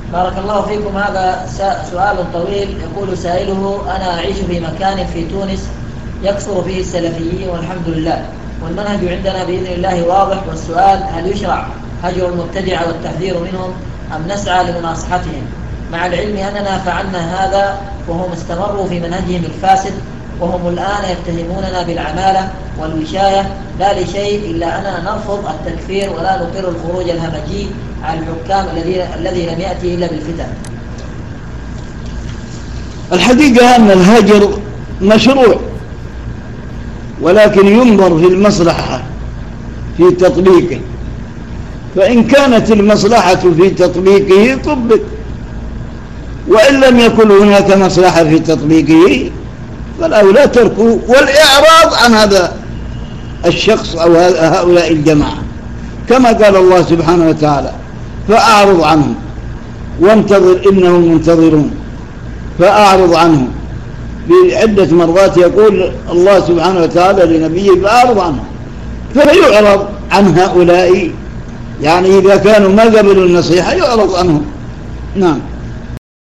بارك الله فيكم. هذا سؤال طويل. يقول سائله: أنا أعيش في مكان في تونس يكثر فيه السلفيين والحمد لله، والمنهج عندنا بإذن الله واضح، والسؤال: هل يشرع هجر المبتدعة والتحذير منهم أم نسعى لمناصحتهم، مع العلم أننا فعلنا هذا وهم استمروا في منهجهم الفاسد، وهم الآن يتهموننا بالعمالة والوشاية لا لشيء إلا أننا نرفض التكفير ولا نقر الخروج الهمجي على الحكام الذي لم يأتي إلا بالفتن. الحقيقة أن الهجر مشروع، ولكن ينظر في المصلحة في تطبيقه، فإن كانت المصلحة في تطبيقه طبق، وإن لم يكن هناك مصلحة في تطبيقه فالأولى تركه والإعراض عن هذا الشخص أو هؤلاء الجماعة، كما قال الله سبحانه وتعالى: فأعرض عنهم وانتظر إنهم منتظرون. فأعرض عنهم بعدة مرات يقول الله سبحانه وتعالى لنبيه: فأعرض عنهم، فيعرض عن هؤلاء، يعني إذا كانوا ما قبلوا النصيحة يعرض عنهم. نعم.